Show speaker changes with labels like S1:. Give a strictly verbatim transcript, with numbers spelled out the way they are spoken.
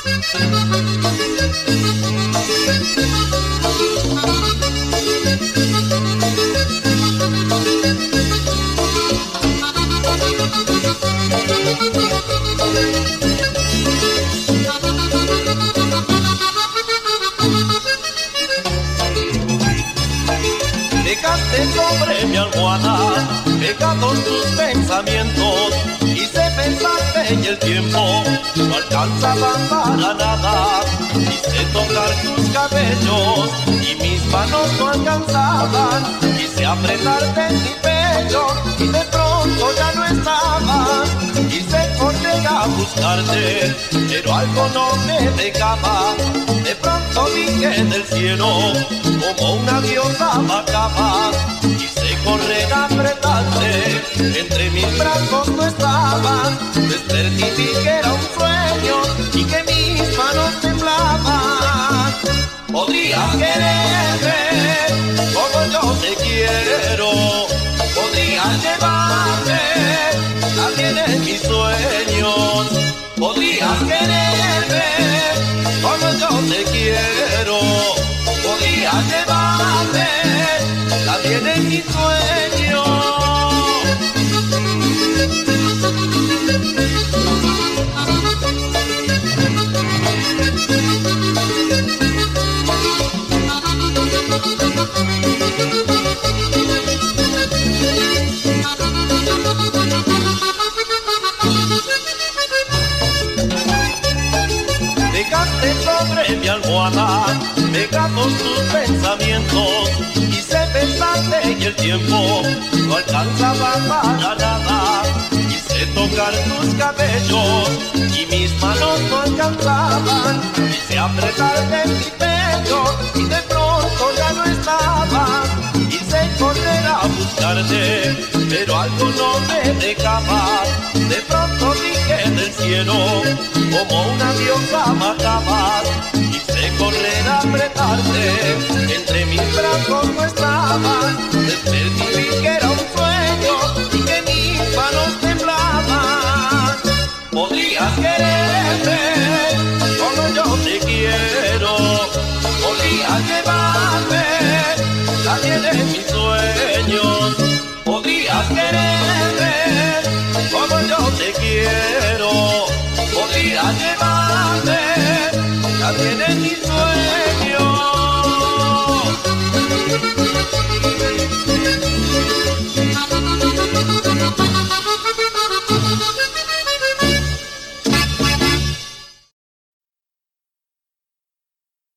S1: Dejaste sobre mi almohada pegados tus pensamientos. Quise pensarte y el tiempo no alcanzaba para nada. Quise tocar tus cabellos y mis manos no alcanzaban. Quise apretarte en mi pecho y de pronto ya no estabas. Quise correr a buscarte, pero algo no me dejaba. De pronto vi que del cielo como una diosa bajaba. Quise correr a apretarte, entre mis brazos no estabas. Desperté y vi que era un sueño y que mis manos temblaban. Podrías quererme como yo te quiero. Podrías llevarme también en mis sueños. Podrías quererme como yo te quiero. Podrías llevarme también en mis sueños. Dejaste sobre mi almohada pegados tus pensamientos. Quise pensarte y el tiempo no alcanzaba para nada. Quise tocar tus cabellos y mis manos no alcanzaban. Quise apretarte en mi pecho y de pronto ya no estabas. Quise correr a buscarte, pero algo no me dejaba. De pronto vi que del cielo como una diosa bajabas. Quise correr a apretarte, entre mis brazos no estabas. Desperté y vi que era un sueño y que mis manos temblaban. Podrías quererme como yo te quiero. Podrías llevarme también en mis sueños. Podrías quererme como yo te quiero. Podrías llevarme también en mis